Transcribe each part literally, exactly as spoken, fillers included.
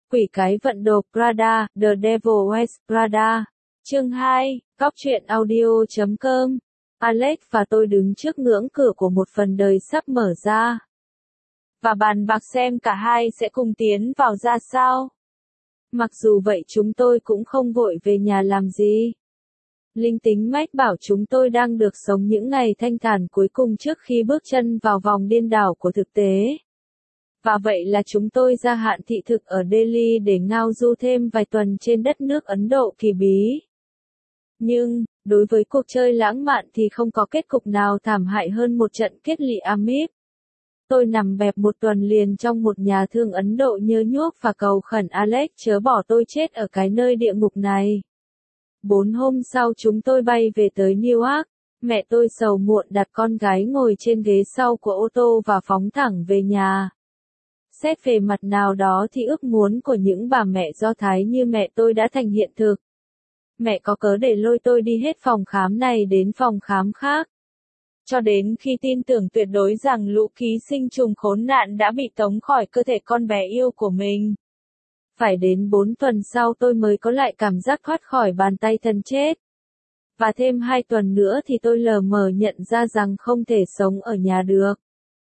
Quỷ cái vận đồ Prada, The Devil Wears Prada. Chương hai, Góc truyện audio chấm com. Alex và tôi đứng trước ngưỡng cửa của một phần đời sắp mở ra. Và bàn bạc xem cả hai sẽ cùng tiến vào ra sao. Mặc dù vậy chúng tôi cũng không vội về nhà làm gì. Linh tính mách bảo chúng tôi đang được sống những ngày thanh thản cuối cùng trước khi bước chân vào vòng điên đảo của thực tế. Và vậy là chúng tôi ra hạn thị thực ở Delhi để ngao du thêm vài tuần trên đất nước Ấn Độ kỳ bí. Nhưng, đối với cuộc chơi lãng mạn thì không có kết cục nào thảm hại hơn một trận kết lị amip. Tôi nằm bẹp một tuần liền trong một nhà thương Ấn Độ nhơ nhuốc và cầu khẩn Alex chớ bỏ tôi chết ở cái nơi địa ngục này. Bốn hôm sau chúng tôi bay về tới Newark. Mẹ tôi sầu muộn đặt con gái ngồi trên ghế sau của ô tô và phóng thẳng về nhà. Xét về mặt nào đó thì ước muốn của những bà mẹ Do Thái như mẹ tôi đã thành hiện thực. Mẹ có cớ để lôi tôi đi hết phòng khám này đến phòng khám khác. Cho đến khi tin tưởng tuyệt đối rằng lũ ký sinh trùng khốn nạn đã bị tống khỏi cơ thể con bé yêu của mình. Phải đến bốn tuần sau tôi mới có lại cảm giác thoát khỏi bàn tay thân chết. Và thêm hai tuần nữa thì tôi lờ mờ nhận ra rằng không thể sống ở nhà được.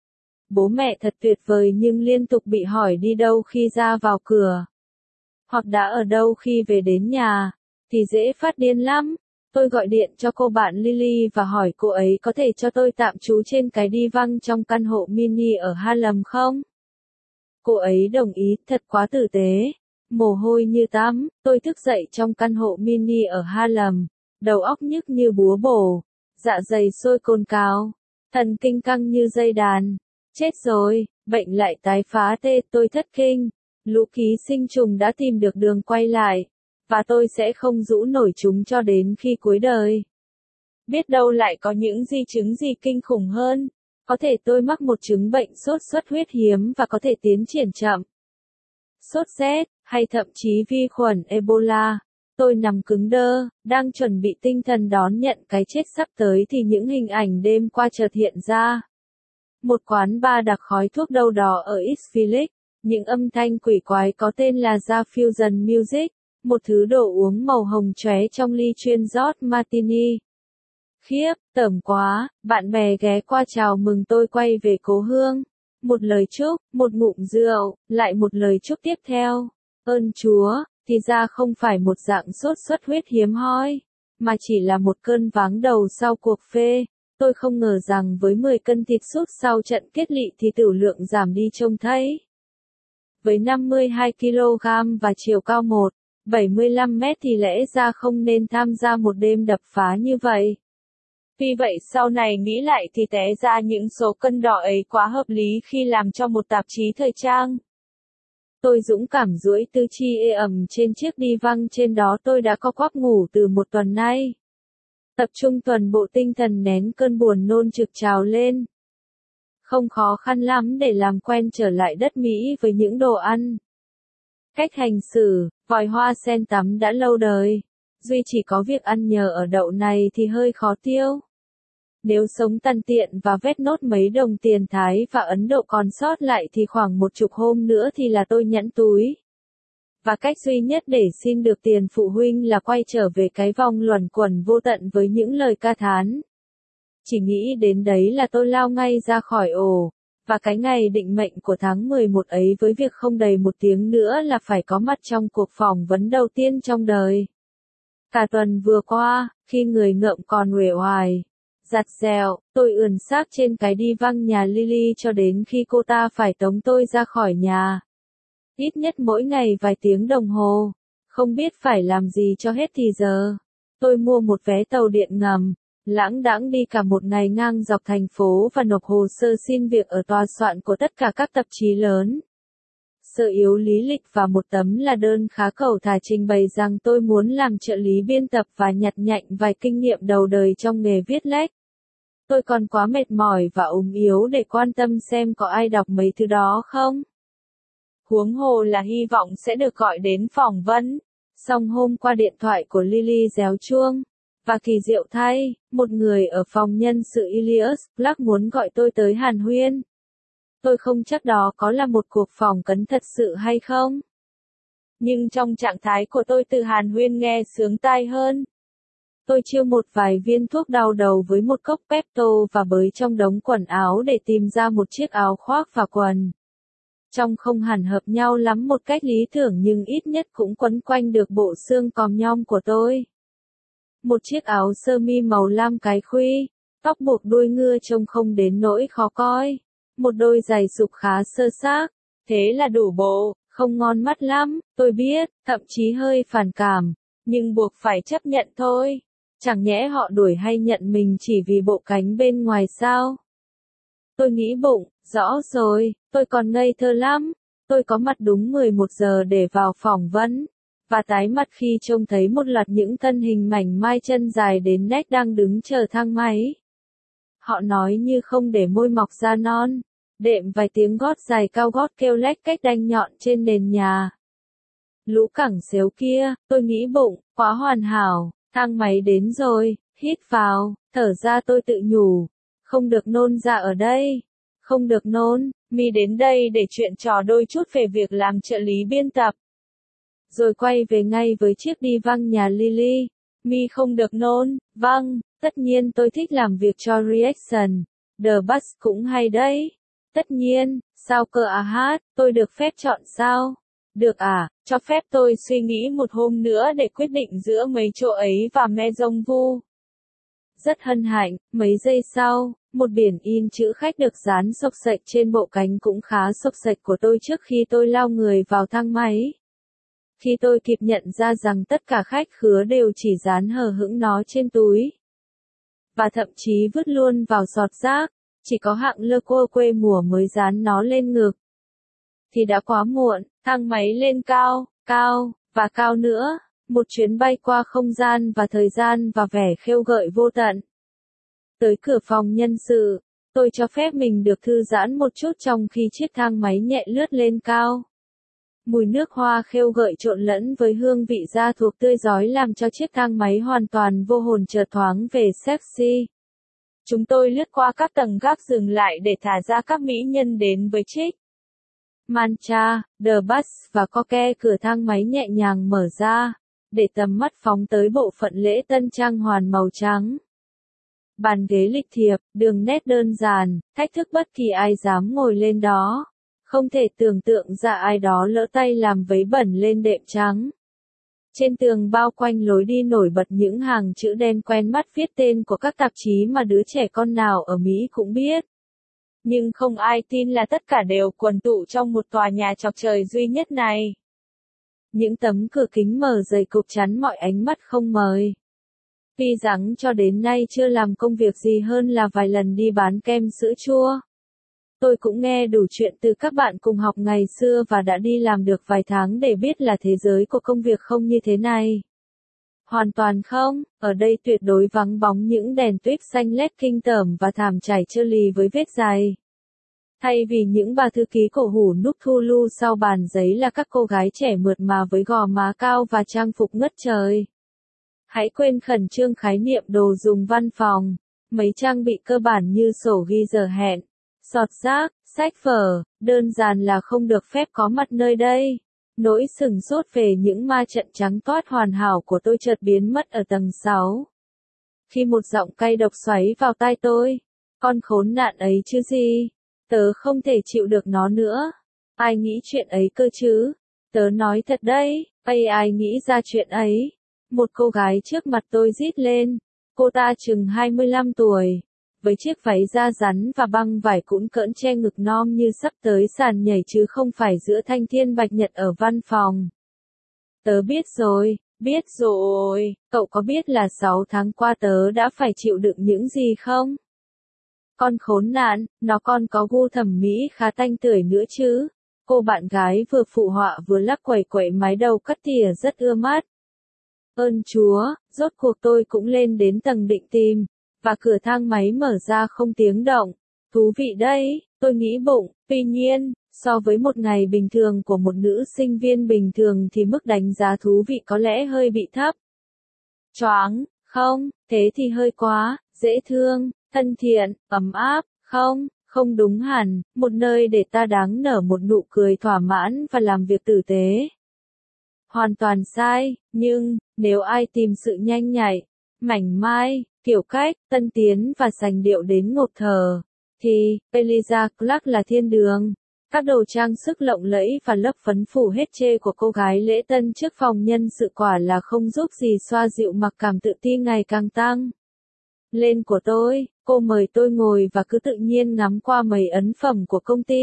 Bố mẹ thật tuyệt vời nhưng liên tục bị hỏi đi đâu khi ra vào cửa. Hoặc đã ở đâu khi về đến nhà. Thì dễ phát điên lắm. Tôi gọi điện cho cô bạn Lily và hỏi cô ấy có thể cho tôi tạm trú trên cái đi văng trong căn hộ mini ở Harlem không? Cô ấy đồng ý, thật quá tử tế. Mồ hôi như tắm, tôi thức dậy trong căn hộ mini ở Harlem. Đầu óc nhức như búa bổ. Dạ dày sôi cồn cào. Thần kinh căng như dây đàn. Chết rồi, bệnh lại tái phá tê, tôi thất kinh. Lũ ký sinh trùng đã tìm được đường quay lại. Và tôi sẽ không rũ nổi chúng cho đến khi cuối đời. Biết đâu lại có những di chứng gì kinh khủng hơn. Có thể tôi mắc một chứng bệnh sốt xuất huyết hiếm và có thể tiến triển chậm. Sốt rét, hay thậm chí vi khuẩn Ebola. Tôi nằm cứng đơ, đang chuẩn bị tinh thần đón nhận cái chết sắp tới thì những hình ảnh đêm qua chợt hiện ra. Một quán bar đặc khói thuốc đâu đó ở East Village. Những âm thanh quỷ quái có tên là Jazz Fusion Music. Một thứ đồ uống màu hồng chóe trong ly chuyên rót martini. Khiếp, tởm quá, bạn bè ghé qua chào mừng tôi quay về cố hương. Một lời chúc, một ngụm rượu, lại một lời chúc tiếp theo. Ơn Chúa, thì ra không phải một dạng sốt xuất huyết hiếm hoi, mà chỉ là một cơn váng đầu sau cuộc phê. Tôi không ngờ rằng với mười cân thịt sút sau trận kết lị thì tửu lượng giảm đi trông thấy. Với năm mươi hai ki lô gam và chiều cao một phẩy bảy mươi lăm mét thì lẽ ra không nên tham gia một đêm đập phá như vậy. Vì vậy sau này nghĩ lại thì té ra những số cân đo ấy quá hợp lý khi làm cho một tạp chí thời trang. Tôi dũng cảm duỗi tư chi ê ẩm trên chiếc đi văng trên đó tôi đã co quắp ngủ từ một tuần nay. Tập trung toàn bộ tinh thần nén cơn buồn nôn trực trào lên. Không khó khăn lắm để làm quen trở lại đất Mỹ với những đồ ăn. Cách hành xử, vòi hoa sen tắm đã lâu đời. Duy chỉ có việc ăn nhờ ở đậu này thì hơi khó tiêu. Nếu sống tằn tiện và vét nốt mấy đồng tiền Thái và Ấn Độ còn sót lại thì khoảng một chục hôm nữa thì là tôi nhẵn túi. Và cách duy nhất để xin được tiền phụ huynh là quay trở về cái vòng luẩn quẩn vô tận với những lời ca thán. Chỉ nghĩ đến đấy là tôi lao ngay ra khỏi ổ. Và cái ngày định mệnh của tháng mười một ấy với việc không đầy một tiếng nữa là phải có mặt trong cuộc phỏng vấn đầu tiên trong đời. Cả tuần vừa qua, khi người ngợm còn uể oải, giặt dẹo, tôi ườn xác trên cái đi văng nhà Lily cho đến khi cô ta phải tống tôi ra khỏi nhà. Ít nhất mỗi ngày vài tiếng đồng hồ, không biết phải làm gì cho hết thì giờ. Tôi mua một vé tàu điện ngầm. Lãng đãng đi cả một ngày ngang dọc thành phố và nộp hồ sơ xin việc ở tòa soạn của tất cả các tạp chí lớn. Sơ yếu lý lịch và một tấm là đơn khá cẩu thả trình bày rằng tôi muốn làm trợ lý biên tập và nhặt nhạnh vài kinh nghiệm đầu đời trong nghề viết lách. Tôi còn quá mệt mỏi và ốm yếu để quan tâm xem có ai đọc mấy thứ đó không. Huống hồ là hy vọng sẽ được gọi đến phỏng vấn. Xong hôm qua điện thoại của Lily réo chuông. Và kỳ diệu thay, một người ở phòng nhân sự Ilias Black muốn gọi tôi tới hàn huyên. Tôi không chắc đó có là một cuộc phỏng vấn thật sự hay không. Nhưng trong trạng thái của tôi từ Hàn Huyên nghe sướng tai hơn. Tôi chiêu một vài viên thuốc đau đầu với một cốc Pepto và bới trong đống quần áo để tìm ra một chiếc áo khoác và quần. Trông không hẳn hợp nhau lắm một cách lý tưởng nhưng ít nhất cũng quấn quanh được bộ xương còm nhom của tôi. Một chiếc áo sơ mi màu lam cái khuy, tóc buộc đuôi ngựa trông không đến nỗi khó coi. Một đôi giày sụp khá sơ xác, thế là đủ bộ, không ngon mắt lắm, tôi biết, thậm chí hơi phản cảm, nhưng buộc phải chấp nhận thôi. Chẳng nhẽ họ đuổi hay nhận mình chỉ vì bộ cánh bên ngoài sao? Tôi nghĩ bụng, rõ rồi, tôi còn ngây thơ lắm. Tôi có mặt đúng mười một giờ để vào phỏng vấn, và tái mặt khi trông thấy một loạt những thân hình mảnh mai chân dài đến nách đang đứng chờ thang máy. Họ nói như không để môi mọc da non, đệm vài tiếng gót giày cao gót kêu lách cách đanh nhọn trên nền nhà. Lũ cẳng xéo kia, tôi nghĩ bụng, quá hoàn hảo, thang máy đến rồi, hít vào, thở ra tôi tự nhủ, không được nôn ra ở đây, không được nôn, mi đến đây để chuyện trò đôi chút về việc làm trợ lý biên tập. Rồi quay về ngay với chiếc đi văng nhà Lily, mi không được nôn, vâng, tất nhiên tôi thích làm việc cho Reaction, The Bus cũng hay đấy. Tất nhiên, sao cơ à hát, tôi được phép chọn sao? Được à, cho phép tôi suy nghĩ một hôm nữa để quyết định giữa mấy chỗ ấy và Maison Vu. Rất hân hạnh, mấy giây sau, một biển in chữ khách được dán xộc xệch trên bộ cánh cũng khá xộc xệch của tôi trước khi tôi lao người vào thang máy. Khi tôi kịp nhận ra rằng tất cả khách khứa đều chỉ dán hờ hững nó trên túi. Và thậm chí vứt luôn vào giọt rác, chỉ có hạng lơ cô quê mùa mới dán nó lên ngực. Thì đã quá muộn, thang máy lên cao, cao, và cao nữa, một chuyến bay qua không gian và thời gian và vẻ khêu gợi vô tận. Tới cửa phòng nhân sự, tôi cho phép mình được thư giãn một chút trong khi chiếc thang máy nhẹ lướt lên cao. Mùi nước hoa khêu gợi trộn lẫn với hương vị da thuộc tươi rói làm cho chiếc thang máy hoàn toàn vô hồn chợt thoáng về sexy. Chúng tôi lướt qua các tầng gác dừng lại để thả ra các mỹ nhân đến với Trích, Mancha, The Bus và Coque. Cửa thang máy nhẹ nhàng mở ra, để tầm mắt phóng tới bộ phận lễ tân trang hoàn màu trắng. Bàn ghế lịch thiệp, đường nét đơn giản, thách thức bất kỳ ai dám ngồi lên đó. Không thể tưởng tượng ra ai đó lỡ tay làm vấy bẩn lên đệm trắng. Trên tường bao quanh lối đi nổi bật những hàng chữ đen quen mắt viết tên của các tạp chí mà đứa trẻ con nào ở Mỹ cũng biết. Nhưng không ai tin là tất cả đều quần tụ trong một tòa nhà chọc trời duy nhất này. Những tấm cửa kính mở dày cục chắn mọi ánh mắt không mời. Tuy rằng cho đến nay chưa làm công việc gì hơn là vài lần đi bán kem sữa chua. Tôi cũng nghe đủ chuyện từ các bạn cùng học ngày xưa và đã đi làm được vài tháng để biết là thế giới của công việc không như thế này. Hoàn toàn không, ở đây tuyệt đối vắng bóng những đèn tuyết xanh lét kinh tởm và thảm trải trơ lì với vết dài. Thay vì những bà thư ký cổ hủ núp thu lu sau bàn giấy là các cô gái trẻ mượt mà với gò má cao và trang phục ngất trời. Hãy quên khẩn trương khái niệm đồ dùng văn phòng, mấy trang bị cơ bản như sổ ghi giờ hẹn, sọt rác, sách vở, đơn giản là không được phép có mặt nơi đây. Nỗi sừng sốt về những ma trận trắng toát hoàn hảo của tôi chợt biến mất ở tầng sáu. Khi một giọng cay độc xoáy vào tai tôi, con khốn nạn ấy chứ gì, tớ không thể chịu được nó nữa. Ai nghĩ chuyện ấy cơ chứ? Tớ nói thật đấy, ây ai nghĩ ra chuyện ấy? Một cô gái trước mặt tôi rít lên, cô ta chừng hai mươi lăm tuổi. Với chiếc váy da rắn và băng vải cũn cỡn che ngực non như sắp tới sàn nhảy chứ không phải giữa thanh thiên bạch nhật ở văn phòng. Tớ biết rồi, biết rồi, cậu có biết là sáu tháng qua tớ đã phải chịu đựng những gì không? Con khốn nạn, nó còn có gu thẩm mỹ khá tanh tưởi nữa chứ. Cô bạn gái vừa phụ họa vừa lắc quẩy quẩy mái đầu cắt tỉa rất ưa mắt. Ơn Chúa, rốt cuộc tôi cũng lên đến tầng định tìm. Và cửa thang máy mở ra không tiếng động. Thú vị đấy, tôi nghĩ bụng, tuy nhiên, so với một ngày bình thường của một nữ sinh viên bình thường thì mức đánh giá thú vị có lẽ hơi bị thấp. Choáng, không, thế thì hơi quá, dễ thương, thân thiện, ấm áp, không, không đúng hẳn, một nơi để ta đáng nở một nụ cười thỏa mãn và làm việc tử tế. hoàn toàn sai, nhưng, nếu ai tìm sự nhanh nhạy, mảnh mai, kiểu cách, tân tiến và sành điệu đến ngột thở, thì, Elijah Clark là thiên đường. Các đồ trang sức lộng lẫy và lớp phấn phủ hết trê của cô gái lễ tân trước phòng nhân sự quả là không giúp gì xoa dịu mặc cảm tự ti ngày càng tăng lên của tôi. Cô mời tôi ngồi và cứ tự nhiên ngắm qua mấy ấn phẩm của công ty.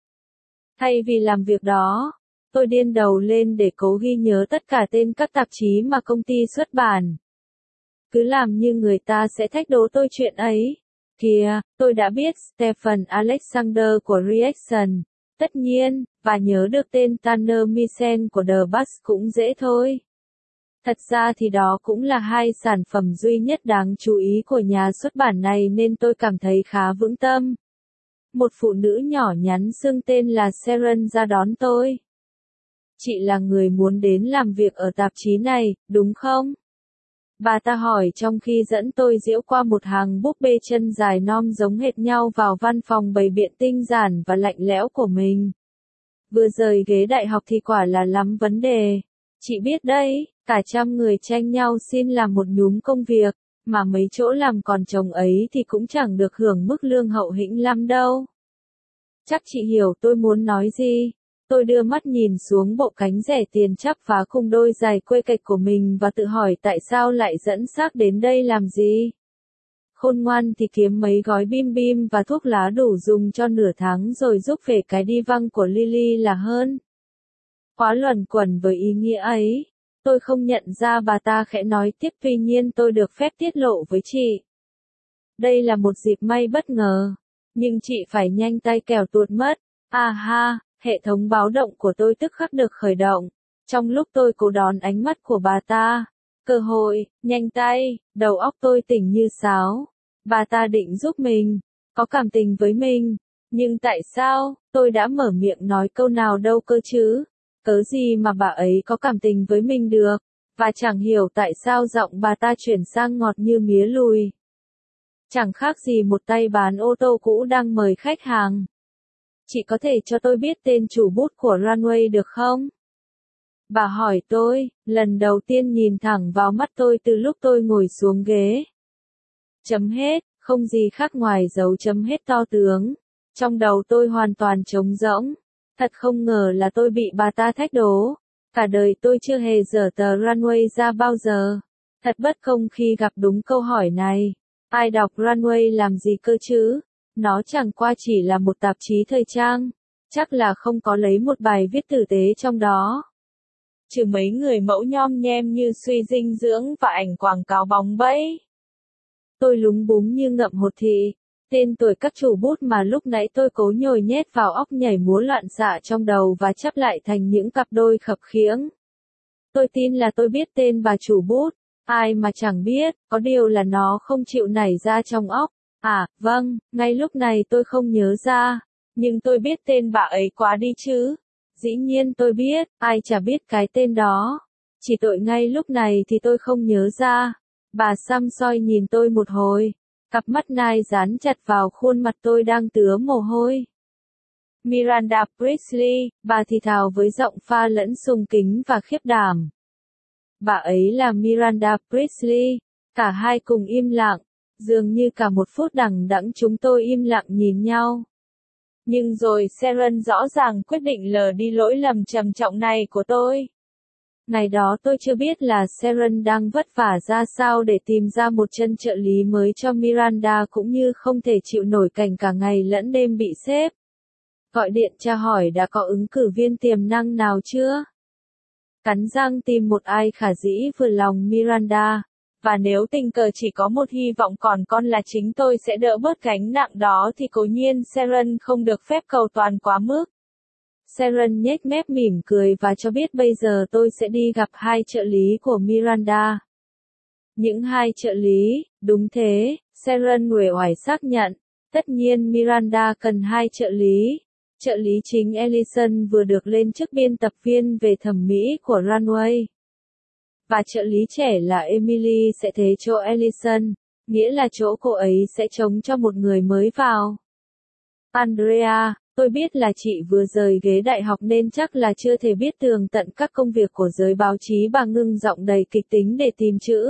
Thay vì làm việc đó, tôi điên đầu lên để cố ghi nhớ tất cả tên các tạp chí mà công ty xuất bản. Cứ làm như người ta sẽ thách đố tôi chuyện ấy. Kìa, tôi đã biết Stephen Alexander của Reaction, tất nhiên, và nhớ được tên Tanner Misen của The Bus cũng dễ thôi. Thật ra thì đó cũng là hai sản phẩm duy nhất đáng chú ý của nhà xuất bản này nên tôi cảm thấy khá vững tâm. Một phụ nữ nhỏ nhắn xưng tên là Sharon ra đón tôi. Chị là người muốn đến làm việc ở tạp chí này, đúng không? Bà ta hỏi trong khi dẫn tôi diễu qua một hàng búp bê chân dài non giống hệt nhau vào văn phòng bày biện tinh giản và lạnh lẽo của mình. Vừa rời ghế đại học thì quả là lắm vấn đề. Chị biết đấy, cả trăm người tranh nhau xin làm một nhúm công việc, mà mấy chỗ làm còn chồng ấy thì cũng chẳng được hưởng mức lương hậu hĩnh lắm đâu. Chắc chị hiểu tôi muốn nói gì. Tôi đưa mắt nhìn xuống bộ cánh rẻ tiền chắp phá cùng đôi giày quê cạch của mình và tự hỏi tại sao lại dẫn xác đến đây làm gì. Khôn ngoan thì kiếm mấy gói bim bim và thuốc lá đủ dùng cho nửa tháng rồi giúp về cái đi văng của Lily là hơn. Quá luẩn quẩn với ý nghĩa ấy, tôi không nhận ra bà ta khẽ nói tiếp tuy nhiên tôi được phép tiết lộ với chị. Đây là một dịp may bất ngờ, nhưng chị phải nhanh tay kẻo tuột mất. À ha, hệ thống báo động của tôi tức khắc được khởi động. Trong lúc tôi cố đón ánh mắt của bà ta, cơ hội, nhanh tay, đầu óc tôi tỉnh như sáo. Bà ta định giúp mình, có cảm tình với mình, nhưng tại sao, tôi đã mở miệng nói câu nào đâu cơ chứ? Cớ gì mà bà ấy có cảm tình với mình được, và chẳng hiểu tại sao giọng bà ta chuyển sang ngọt như mía lùi. Chẳng khác gì một tay bán ô tô cũ đang mời khách hàng. Chị có thể cho tôi biết tên chủ bút của Runway được không? Bà hỏi tôi, lần đầu tiên nhìn thẳng vào mắt tôi từ lúc tôi ngồi xuống ghế. Chấm hết, không gì khác ngoài dấu chấm hết to tướng. Trong đầu tôi hoàn toàn trống rỗng. Thật không ngờ là tôi bị bà ta thách đố. Cả đời tôi chưa hề dở tờ Runway ra bao giờ. Thật bất công khi gặp đúng câu hỏi này. Ai đọc Runway làm gì cơ chứ? Nó chẳng qua chỉ là một tạp chí thời trang. Chắc là không có lấy một bài viết tử tế trong đó. Trừ mấy người mẫu nhom nhem như suy dinh dưỡng và ảnh quảng cáo bóng bẫy. Tôi lúng búng như ngậm hột thị. Tên tuổi các chủ bút mà lúc nãy tôi cố nhồi nhét vào óc nhảy múa loạn xạ trong đầu và chắp lại thành những cặp đôi khập khiễng. Tôi tin là tôi biết tên bà chủ bút. Ai mà chẳng biết, có điều là nó không chịu nảy ra trong óc. À, vâng, ngay lúc này tôi không nhớ ra. Nhưng tôi biết tên bà ấy quá đi chứ. Dĩ nhiên tôi biết, ai chả biết cái tên đó. Chỉ tội ngay lúc này thì tôi không nhớ ra. Bà xăm soi nhìn tôi một hồi. Cặp mắt nai dán chặt vào khuôn mặt tôi đang tứa mồ hôi. Miranda Priestly, bà thì thào với giọng pha lẫn sùng kính và khiếp đảm. Bà ấy là Miranda Priestly. Cả hai cùng im lặng. Dường như cả một phút đằng đẵng chúng tôi im lặng nhìn nhau. Nhưng rồi Sharon rõ ràng quyết định lờ đi lỗi lầm trầm trọng này của tôi. Ngày đó tôi chưa biết là Sharon đang vất vả ra sao để tìm ra một chân trợ lý mới cho Miranda cũng như không thể chịu nổi cảnh cả ngày lẫn đêm bị sếp gọi điện tra hỏi đã có ứng cử viên tiềm năng nào chưa. Cắn răng tìm một ai khả dĩ vừa lòng Miranda. Và nếu tình cờ chỉ có một hy vọng còn con là chính tôi sẽ đỡ bớt gánh nặng đó thì cố nhiên Sharon không được phép cầu toàn quá mức. Sharon nhếch mép mỉm cười và cho biết bây giờ tôi sẽ đi gặp hai trợ lý của Miranda. Những hai trợ lý, đúng thế, Sharon uể oải xác nhận. Tất nhiên Miranda cần hai trợ lý. Trợ lý chính Ellison vừa được lên chức biên tập viên về thẩm mỹ của Runway. Và trợ lý trẻ là Emily sẽ thế chỗ Ellison, nghĩa là chỗ cô ấy sẽ trống cho một người mới vào. Andrea, Tôi biết là chị vừa rời ghế đại học nên chắc là chưa thể biết tường tận các công việc của giới báo chí. Bà ngưng giọng đầy kịch tính để tìm chữ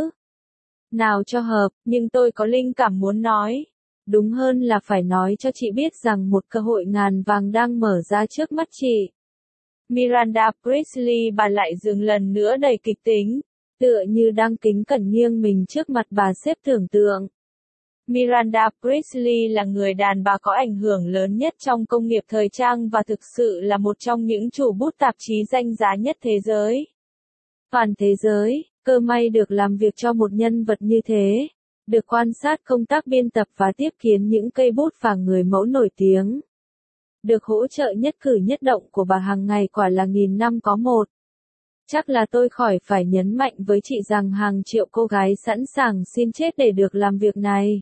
nào cho hợp, nhưng tôi có linh cảm muốn nói. Đúng hơn là phải nói cho chị biết rằng một cơ hội ngàn vàng đang mở ra trước mắt chị. Miranda Priestly, bà lại dừng lần nữa đầy kịch tính, tựa như đang kính cẩn nghiêng mình trước mặt bà sếp tưởng tượng. Miranda Priestly là người đàn bà có ảnh hưởng lớn nhất trong công nghiệp thời trang và thực sự là một trong những chủ bút tạp chí danh giá nhất thế giới. Toàn thế giới, cơ may được làm việc cho một nhân vật như thế, được quan sát công tác biên tập và tiếp kiến những cây bút và người mẫu nổi tiếng. Được hỗ trợ nhất cử nhất động của bà hàng ngày quả là nghìn năm có một. Chắc là tôi khỏi phải nhấn mạnh với chị rằng hàng triệu cô gái sẵn sàng xin chết để được làm việc này.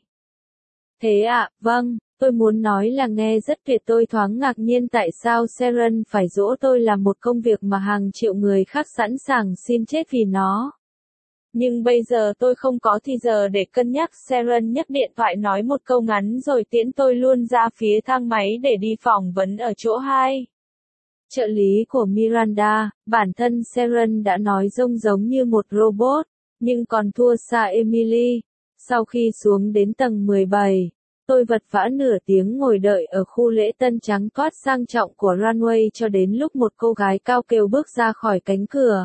Thế ạ, à, vâng, tôi muốn nói là nghe rất tuyệt. Tôi thoáng ngạc nhiên tại sao Sharon phải dỗ tôi làm một công việc mà hàng triệu người khác sẵn sàng xin chết vì nó. Nhưng bây giờ tôi không có thì giờ để cân nhắc. Sharon nhấc điện thoại nói một câu ngắn rồi tiễn tôi luôn ra phía thang máy để đi phỏng vấn ở chỗ hai. Trợ lý của Miranda, bản thân Sharon đã nói trông giống như một robot, nhưng còn thua xa Emily. Sau khi xuống đến tầng mười bảy, tôi vật vã nửa tiếng ngồi đợi ở khu lễ tân trắng toát sang trọng của runway cho đến lúc một cô gái cao kêu bước ra khỏi cánh cửa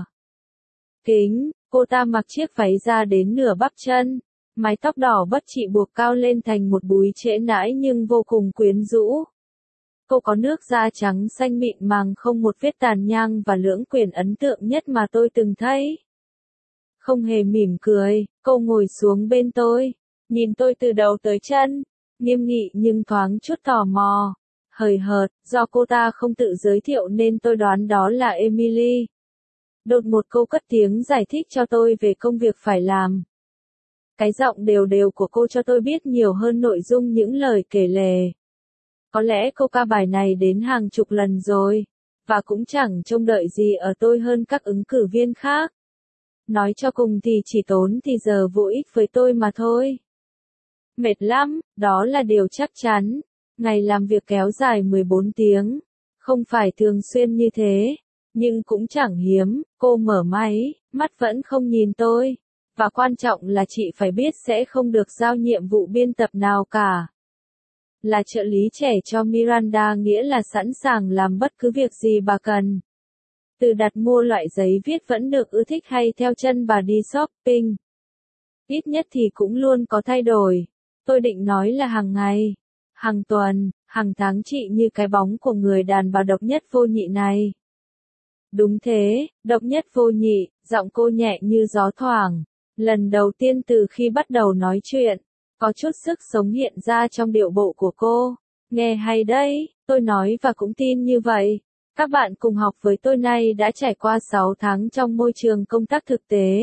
kính. Cô ta mặc chiếc váy ra đến nửa bắp chân, mái tóc đỏ bất trị buộc cao lên thành một búi trễ nãi nhưng vô cùng quyến rũ. Cô có nước da trắng xanh mịn màng không một vết tàn nhang và lưỡng quyền ấn tượng nhất mà tôi từng thấy. Không hề mỉm cười, cô ngồi xuống bên tôi, nhìn tôi từ đầu tới chân, nghiêm nghị nhưng thoáng chút tò mò, hời hợt. Do cô ta không tự giới thiệu nên tôi đoán đó là Emily. Đột một cô cất tiếng giải thích cho tôi về công việc phải làm. Cái giọng đều đều của cô cho tôi biết nhiều hơn nội dung những lời kể lể. Có lẽ cô ca bài này đến hàng chục lần rồi, và cũng chẳng trông đợi gì ở tôi hơn các ứng cử viên khác. Nói cho cùng thì chỉ tốn thì giờ vô ích với tôi mà thôi. Mệt lắm, đó là điều chắc chắn. Ngày làm việc kéo dài mười bốn tiếng. Không phải thường xuyên như thế, nhưng cũng chẳng hiếm. Cô mở máy, mắt vẫn không nhìn tôi. Và quan trọng là chị phải biết sẽ không được giao nhiệm vụ biên tập nào cả. Là trợ lý trẻ cho Miranda nghĩa là sẵn sàng làm bất cứ việc gì bà cần. Từ đặt mua loại giấy viết vẫn được ưa thích hay theo chân bà đi shopping. Ít nhất thì cũng luôn có thay đổi. Tôi định nói là hàng ngày, hàng tuần, hàng tháng chị như cái bóng của người đàn bà độc nhất vô nhị này. Đúng thế, độc nhất vô nhị, giọng cô nhẹ như gió thoảng. Lần đầu tiên từ khi bắt đầu nói chuyện, có chút sức sống hiện ra trong điệu bộ của cô. Nghe hay đấy, tôi nói và cũng tin như vậy. Các bạn cùng học với tôi nay đã trải qua sáu tháng trong môi trường công tác thực tế.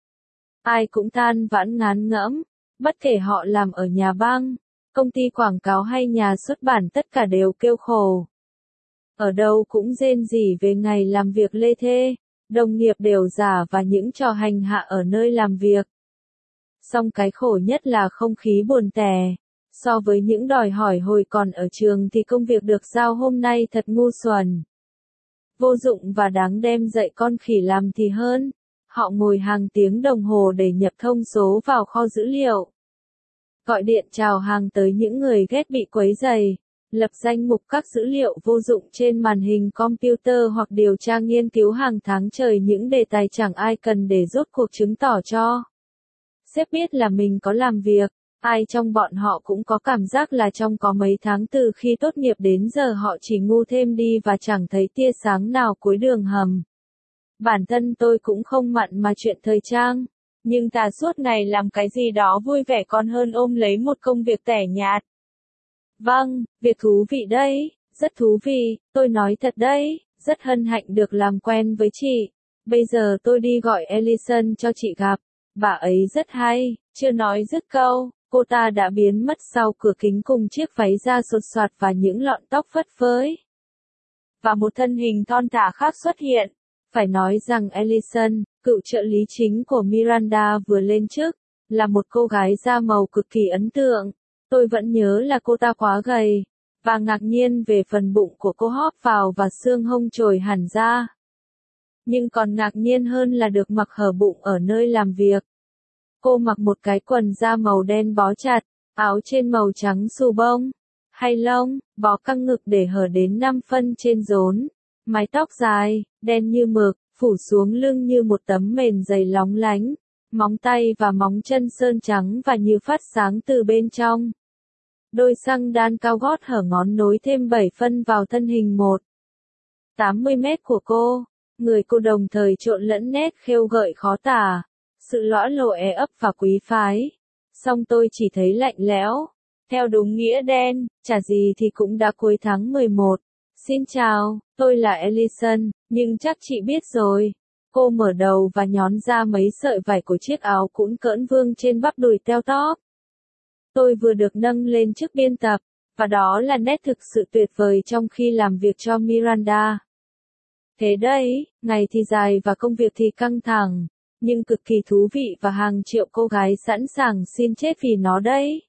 Ai cũng than vãn ngán ngẫm, bất kể họ làm ở nhà băng, công ty quảng cáo hay nhà xuất bản tất cả đều kêu khổ. Ở đâu cũng rên rỉ về ngày làm việc lê thê, đồng nghiệp đều giả và những trò hành hạ ở nơi làm việc. Song cái khổ nhất là không khí buồn tẻ. So với những đòi hỏi hồi còn ở trường thì công việc được giao hôm nay thật ngu xuẩn. Vô dụng và đáng đem dạy con khỉ làm thì hơn. Họ ngồi hàng tiếng đồng hồ để nhập thông số vào kho dữ liệu. Gọi điện chào hàng tới những người ghét bị quấy rầy. Lập danh mục các dữ liệu vô dụng trên màn hình computer hoặc điều tra nghiên cứu hàng tháng trời những đề tài chẳng ai cần để rốt cuộc chứng tỏ cho sếp biết là mình có làm việc. Ai trong bọn họ cũng có cảm giác là trong có mấy tháng từ khi tốt nghiệp đến giờ họ chỉ ngu thêm đi và chẳng thấy tia sáng nào cuối đường hầm. Bản thân tôi cũng không mặn mà chuyện thời trang, nhưng ta suốt ngày làm cái gì đó vui vẻ còn hơn ôm lấy một công việc tẻ nhạt. Vâng, việc thú vị đấy, rất thú vị, tôi nói thật đấy, rất hân hạnh được làm quen với chị. Bây giờ tôi đi gọi Ellison cho chị gặp, bà ấy rất hay. Chưa nói dứt câu, cô ta đã biến mất sau cửa kính cùng chiếc váy da sột soạt và những lọn tóc phất phới. Và một thân hình thon thả khác xuất hiện. Phải nói rằng Ellison, cựu trợ lý chính của Miranda vừa lên chức, là một cô gái da màu cực kỳ ấn tượng. Tôi vẫn nhớ là cô ta quá gầy, và ngạc nhiên về phần bụng của cô hóp vào và xương hông trồi hẳn ra. Nhưng còn ngạc nhiên hơn là được mặc hở bụng ở nơi làm việc. Cô mặc một cái quần da màu đen bó chặt, áo trên màu trắng xù bông, hay lông, bó căng ngực để hở đến năm phân trên rốn, mái tóc dài, đen như mực, phủ xuống lưng như một tấm mền dày lóng lánh, móng tay và móng chân sơn trắng và như phát sáng từ bên trong. Đôi xăng đan cao gót hở ngón nối thêm bảy phân vào thân hình một tám mươi mét của cô. Người cô đồng thời trộn lẫn nét khêu gợi khó tả, sự lõa lồ é ấp và quý phái. Song tôi chỉ thấy lạnh lẽo. Theo đúng nghĩa đen, chả gì thì cũng đã cuối tháng mười một. Xin chào, tôi là Ellison, nhưng chắc chị biết rồi. Cô mở đầu và nhón ra mấy sợi vải của chiếc áo cũn cỡn vương trên bắp đùi teo tóp. Tôi vừa được nâng lên chức biên tập, và đó là nét thực sự tuyệt vời trong khi làm việc cho Miranda. Thế đấy, ngày thì dài và công việc thì căng thẳng, nhưng cực kỳ thú vị và hàng triệu cô gái sẵn sàng xin chết vì nó đấy.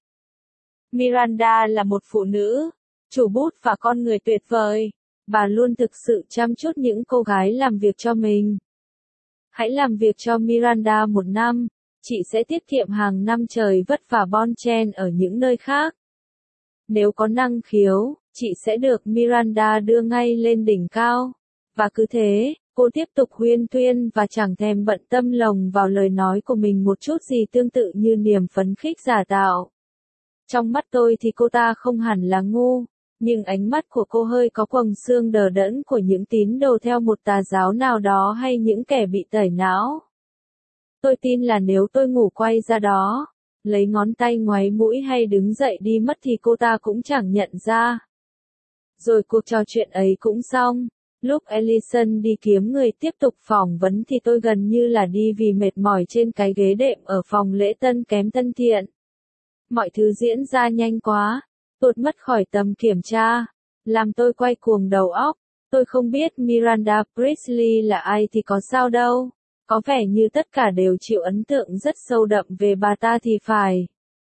Miranda là một phụ nữ, chủ bút và con người tuyệt vời. Bà luôn thực sự chăm chút những cô gái làm việc cho mình. Hãy làm việc cho Miranda một năm, chị sẽ tiết kiệm hàng năm trời vất vả bon chen ở những nơi khác. Nếu có năng khiếu, chị sẽ được Miranda đưa ngay lên đỉnh cao. Và cứ thế, cô tiếp tục huyên thuyên và chẳng thèm bận tâm lồng vào lời nói của mình một chút gì tương tự như niềm phấn khích giả tạo. Trong mắt tôi thì cô ta không hẳn là ngu, nhưng ánh mắt của cô hơi có quầng xương đờ đẫn của những tín đồ theo một tà giáo nào đó hay những kẻ bị tẩy não. Tôi tin là nếu tôi ngủ quay ra đó, lấy ngón tay ngoáy mũi hay đứng dậy đi mất thì cô ta cũng chẳng nhận ra. Rồi cuộc trò chuyện ấy cũng xong. Lúc Ellison đi kiếm người tiếp tục phỏng vấn thì tôi gần như là đi vì mệt mỏi trên cái ghế đệm ở phòng lễ tân kém thân thiện. Mọi thứ diễn ra nhanh quá, tuột mất khỏi tầm kiểm tra, làm tôi quay cuồng đầu óc. Tôi không biết Miranda Priestly là ai thì có sao đâu, có vẻ như tất cả đều chịu ấn tượng rất sâu đậm về bà ta thì phải.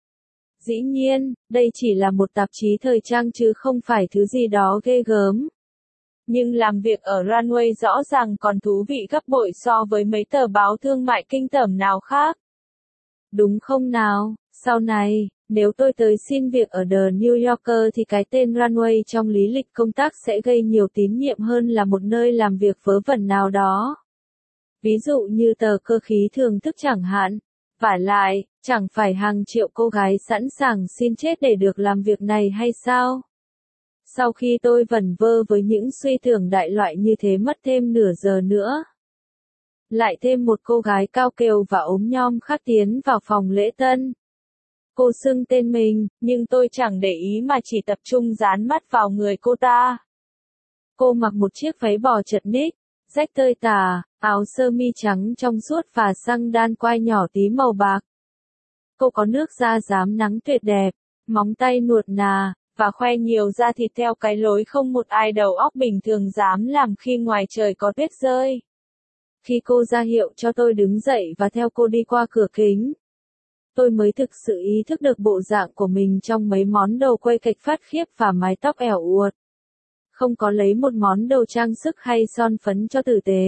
Dĩ nhiên, đây chỉ là một tạp chí thời trang chứ không phải thứ gì đó ghê gớm. Nhưng làm việc ở Runway rõ ràng còn thú vị gấp bội so với mấy tờ báo thương mại kinh tởm nào khác. Đúng không nào? Sau này, nếu tôi tới xin việc ở The New Yorker thì cái tên Runway trong lý lịch công tác sẽ gây nhiều tín nhiệm hơn là một nơi làm việc vớ vẩn nào đó. Ví dụ như tờ Cơ khí thưởng thức chẳng hạn. Vả lại, chẳng phải hàng triệu cô gái sẵn sàng xin chết để được làm việc này hay sao? Sau khi tôi vẩn vơ với những suy tưởng đại loại như thế mất thêm nửa giờ nữa. Lại thêm một cô gái cao kèo và ốm nhom khác tiến vào phòng lễ tân. Cô xưng tên mình, nhưng tôi chẳng để ý mà chỉ tập trung dán mắt vào người cô ta. Cô mặc một chiếc váy bò chật ních, rách tơi tả, áo sơ mi trắng trong suốt và xăng đan quai nhỏ tí màu bạc. Cô có nước da rám nắng tuyệt đẹp, móng tay nuột nà, và khoe nhiều da thịt theo cái lối không một ai đầu óc bình thường dám làm khi ngoài trời có tuyết rơi. Khi cô ra hiệu cho tôi đứng dậy và theo cô đi qua cửa kính, tôi mới thực sự ý thức được bộ dạng của mình trong mấy món đồ quây kịch phát khiếp và mái tóc ẻo uột. Không có lấy một món đồ trang sức hay son phấn cho tử tế.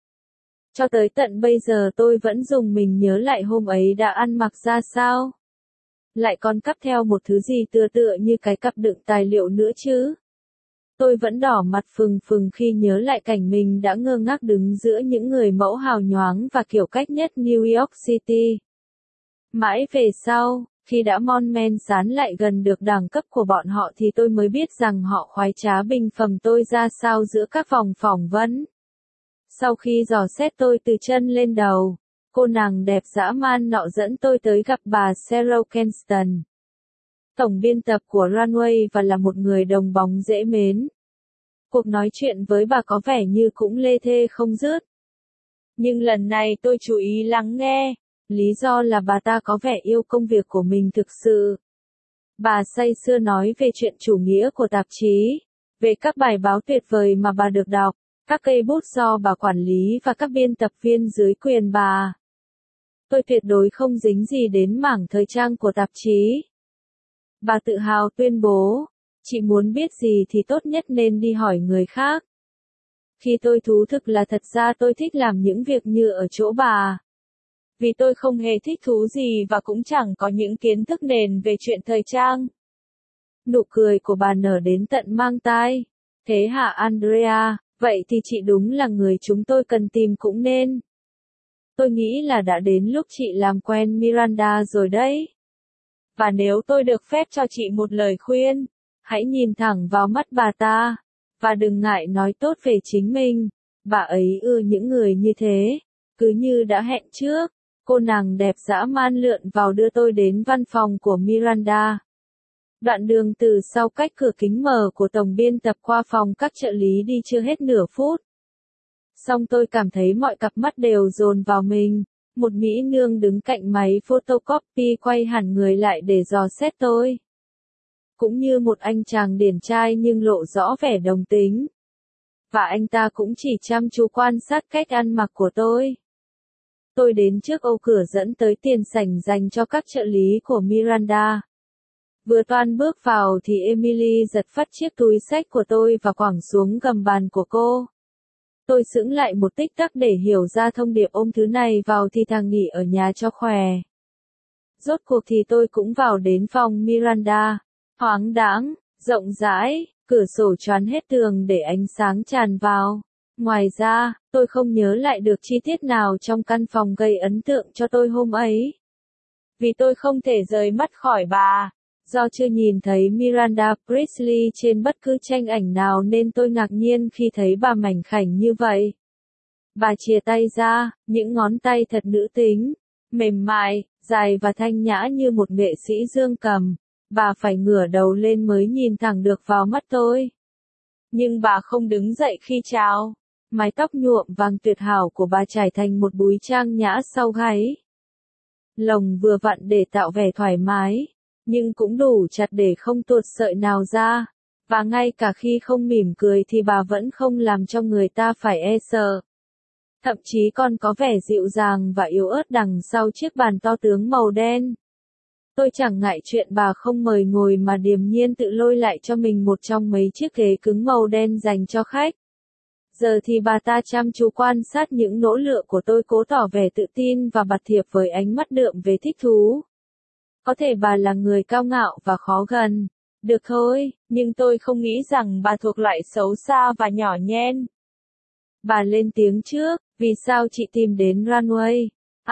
Cho tới tận bây giờ tôi vẫn dùng mình nhớ lại hôm ấy đã ăn mặc ra sao. Lại còn cắp theo một thứ gì tựa tựa như cái cặp đựng tài liệu nữa chứ. Tôi vẫn đỏ mặt phừng phừng khi nhớ lại cảnh mình đã ngơ ngác đứng giữa những người mẫu hào nhoáng và kiểu cách nhất New York City. Mãi về sau, khi đã mon men sán lại gần được đẳng cấp của bọn họ thì tôi mới biết rằng họ khoái trá bình phẩm tôi ra sao giữa các vòng phỏng vấn. Sau khi dò xét tôi từ chân lên đầu, cô nàng đẹp dã man nọ dẫn tôi tới gặp bà Sarah Kenston, tổng biên tập của Runway và là một người đồng bóng dễ mến. Cuộc nói chuyện với bà có vẻ như cũng lê thê không dứt. Nhưng lần này tôi chú ý lắng nghe, lý do là bà ta có vẻ yêu công việc của mình thực sự. Bà say sưa nói về chuyện chủ nghĩa của tạp chí, về các bài báo tuyệt vời mà bà được đọc, các cây bút do bà quản lý và các biên tập viên dưới quyền bà. Tôi tuyệt đối không dính gì đến mảng thời trang của tạp chí. Bà tự hào tuyên bố, Chị muốn biết gì thì tốt nhất nên đi hỏi người khác. Khi tôi thú thực là thật ra tôi thích làm những việc như ở chỗ bà. Vì tôi không hề thích thú gì và cũng chẳng có những kiến thức nền về chuyện thời trang. Nụ cười của bà nở đến tận mang tai. Thế hả Andrea, vậy thì chị đúng là người chúng tôi cần tìm cũng nên. Tôi nghĩ là đã đến lúc chị làm quen Miranda rồi đấy. Và nếu tôi được phép cho chị một lời khuyên, hãy nhìn thẳng vào mắt bà ta, và đừng ngại nói tốt về chính mình. Bà ấy ưa những người như thế. Cứ như đã hẹn trước, cô nàng đẹp dã man lượn vào đưa tôi đến văn phòng của Miranda. Đoạn đường từ sau cách cửa kính mở của tổng biên tập qua phòng các trợ lý đi chưa hết nửa phút. Xong tôi cảm thấy mọi cặp mắt đều dồn vào mình. Một mỹ nương đứng cạnh máy photocopy quay hẳn người lại để dò xét tôi. Cũng như một anh chàng điển trai nhưng lộ rõ vẻ đồng tính. Và anh ta cũng chỉ chăm chú quan sát cách ăn mặc của tôi. Tôi đến trước ô cửa dẫn tới tiền sảnh dành cho các trợ lý của Miranda. Vừa toan bước vào thì Emily giật phắt chiếc túi xách của tôi và quẳng xuống gầm bàn của cô. Tôi sững lại một tích tắc để hiểu ra thông điệp ôm thứ này vào thì thằng nghỉ ở nhà cho khỏe. Rốt cuộc thì tôi cũng vào đến phòng Miranda. Thoáng đãng, rộng rãi, cửa sổ choán hết tường để ánh sáng tràn vào. Ngoài ra, tôi không nhớ lại được chi tiết nào trong căn phòng gây ấn tượng cho tôi hôm ấy. Vì tôi không thể rời mắt khỏi bà. Do chưa nhìn thấy Miranda Priestley trên bất cứ tranh ảnh nào nên tôi ngạc nhiên khi thấy bà mảnh khảnh như vậy. Bà chìa tay ra, những ngón tay thật nữ tính, mềm mại, dài và thanh nhã như một nghệ sĩ dương cầm. Bà phải ngửa đầu lên mới nhìn thẳng được vào mắt tôi. Nhưng bà không đứng dậy khi chào. Mái tóc nhuộm vàng tuyệt hảo của bà trải thành một búi trang nhã sau gáy. Lồng vừa vặn để tạo vẻ thoải mái, nhưng cũng đủ chặt để không tuột sợi nào ra. Và ngay cả khi không mỉm cười thì bà vẫn không làm cho người ta phải e sợ. Thậm chí còn có vẻ dịu dàng và yếu ớt đằng sau chiếc bàn to tướng màu đen. Tôi chẳng ngại chuyện bà không mời ngồi mà điềm nhiên tự lôi lại cho mình một trong mấy chiếc ghế cứng màu đen dành cho khách. Giờ thì bà ta chăm chú quan sát những nỗ lực của tôi, cố tỏ vẻ tự tin và bạt thiệp với ánh mắt đượm về thích thú. Có thể bà là người cao ngạo và khó gần. Được thôi, nhưng tôi không nghĩ rằng bà thuộc loại xấu xa và nhỏ nhen. Bà lên tiếng trước, vì sao chị tìm đến Runway?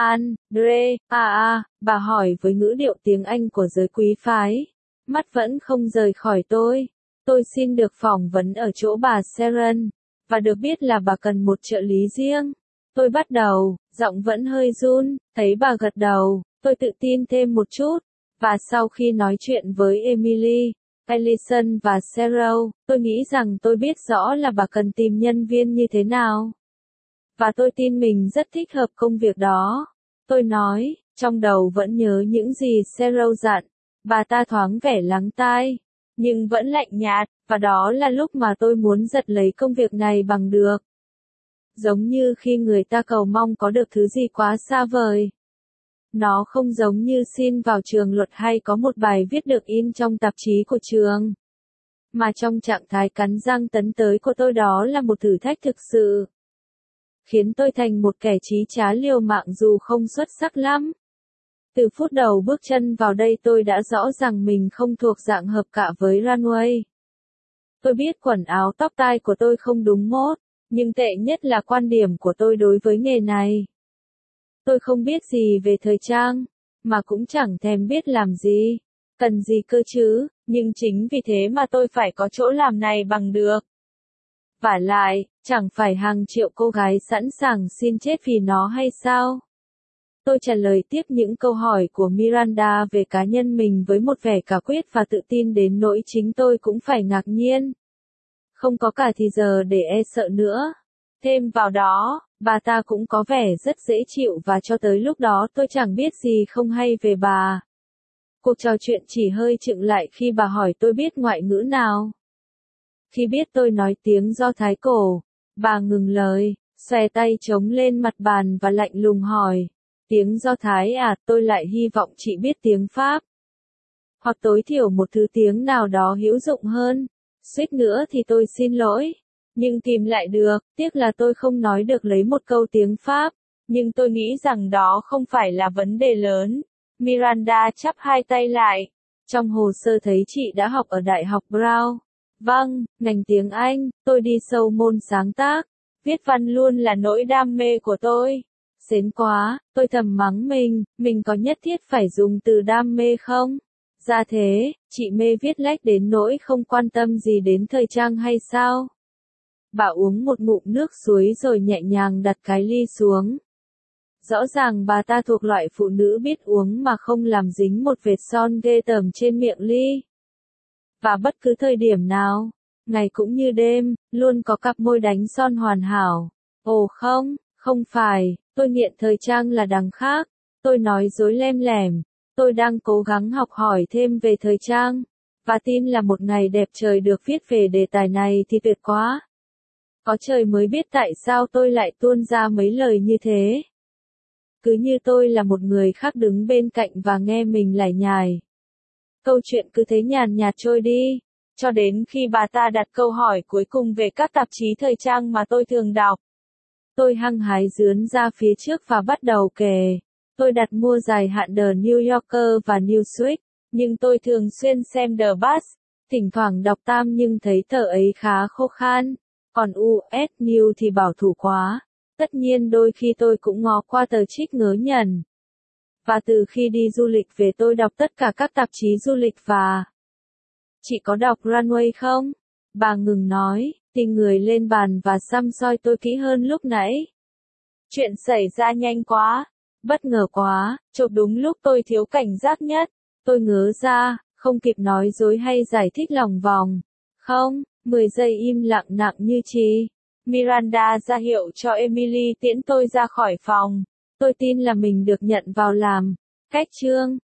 Andre, à à, bà hỏi với ngữ điệu tiếng Anh của giới quý phái. Mắt vẫn không rời khỏi tôi. Tôi xin được phỏng vấn ở chỗ bà Sharon, và được biết là bà cần một trợ lý riêng. Tôi bắt đầu, giọng vẫn hơi run, thấy bà gật đầu, tôi tự tin thêm một chút. Và sau khi nói chuyện với Emily, Allison và Sarah, tôi nghĩ rằng tôi biết rõ là bà cần tìm nhân viên như thế nào. Và tôi tin mình rất thích hợp công việc đó. Tôi nói, trong đầu vẫn nhớ những gì Sarah dặn. Bà ta thoáng vẻ lắng tai, nhưng vẫn lạnh nhạt, và đó là lúc mà tôi muốn giật lấy công việc này bằng được. Giống như khi người ta cầu mong có được thứ gì quá xa vời. Nó không giống như xin vào trường luật hay có một bài viết được in trong tạp chí của trường. Mà trong trạng thái cắn răng tấn tới của tôi đó là một thử thách thực sự. Khiến tôi thành một kẻ chí trá liều mạng dù không xuất sắc lắm. Từ phút đầu bước chân vào đây tôi đã rõ rằng mình không thuộc dạng hợp cạ với Runway. Tôi biết quần áo tóc tai của tôi không đúng mốt, nhưng tệ nhất là quan điểm của tôi đối với nghề này. Tôi không biết gì về thời trang, mà cũng chẳng thèm biết làm gì, cần gì cơ chứ, nhưng chính vì thế mà tôi phải có chỗ làm này bằng được. Vả lại, chẳng phải hàng triệu cô gái sẵn sàng xin chết vì nó hay sao? Tôi trả lời tiếp những câu hỏi của Miranda về cá nhân mình với một vẻ cả quyết và tự tin đến nỗi chính tôi cũng phải ngạc nhiên. Không có cả thì giờ để e sợ nữa. Thêm vào đó, bà ta cũng có vẻ rất dễ chịu và cho tới lúc đó tôi chẳng biết gì không hay về bà. Cuộc trò chuyện chỉ hơi chững lại khi bà hỏi tôi biết ngoại ngữ nào. Khi biết tôi nói tiếng Do Thái cổ, bà ngừng lời, xòe tay chống lên mặt bàn và lạnh lùng hỏi. Tiếng Do Thái à, tôi lại hy vọng chị biết tiếng Pháp. hoặc tối thiểu một thứ tiếng nào đó hữu dụng hơn. Suýt nữa thì tôi xin lỗi. Nhưng tìm lại được, tiếc là tôi không nói được lấy một câu tiếng Pháp. Nhưng tôi nghĩ rằng đó không phải là vấn đề lớn. Miranda chắp hai tay lại. Trong hồ sơ thấy chị đã học ở Đại học Brown. Vâng, ngành tiếng Anh, tôi đi sâu môn sáng tác. Viết văn luôn là nỗi đam mê của tôi. Xến quá, tôi thầm mắng mình, mình có nhất thiết phải dùng từ đam mê không? Ra thế, chị mê viết lách đến nỗi không quan tâm gì đến thời trang hay sao? Bà uống một ngụm nước suối rồi nhẹ nhàng đặt cái ly xuống. Rõ ràng bà ta thuộc loại phụ nữ biết uống mà không làm dính một vệt son ghê tởm trên miệng ly. Và bất cứ thời điểm nào, ngày cũng như đêm, luôn có cặp môi đánh son hoàn hảo. Ồ không, không phải, tôi nghiện thời trang là đằng khác. Tôi nói dối lem lẻm. Tôi đang cố gắng học hỏi thêm về thời trang. Và tin là một ngày đẹp trời được viết về đề tài này thì tuyệt quá. Có trời mới biết tại sao tôi lại tuôn ra mấy lời như thế. Cứ như tôi là một người khác đứng bên cạnh và nghe mình lải nhải. Câu chuyện cứ thế nhàn nhạt trôi đi, cho đến khi bà ta đặt câu hỏi cuối cùng về các tạp chí thời trang mà tôi thường đọc. Tôi hăng hái dướn ra phía trước và bắt đầu kể. Tôi đặt mua dài hạn The New Yorker và Newsweek, nhưng tôi thường xuyên xem The Buzz, thỉnh thoảng đọc Tam nhưng thấy tờ ấy khá khô khan, còn u ét News thì bảo thủ quá. Tất nhiên đôi khi tôi cũng ngó qua tờ trích ngớ ngẩn. Và từ khi đi du lịch về tôi đọc tất cả các tạp chí du lịch và... Chị có đọc Runway không? Bà ngừng nói, tìm người lên bàn và săm soi tôi kỹ hơn lúc nãy. Chuyện xảy ra nhanh quá, bất ngờ quá, chộp đúng lúc tôi thiếu cảnh giác nhất. Tôi ngớ ra, không kịp nói dối hay giải thích lòng vòng. Không, mười giây im lặng nặng như chì. Miranda ra hiệu cho Emily tiễn tôi ra khỏi phòng. Tôi tin là mình được nhận vào làm. Cách chương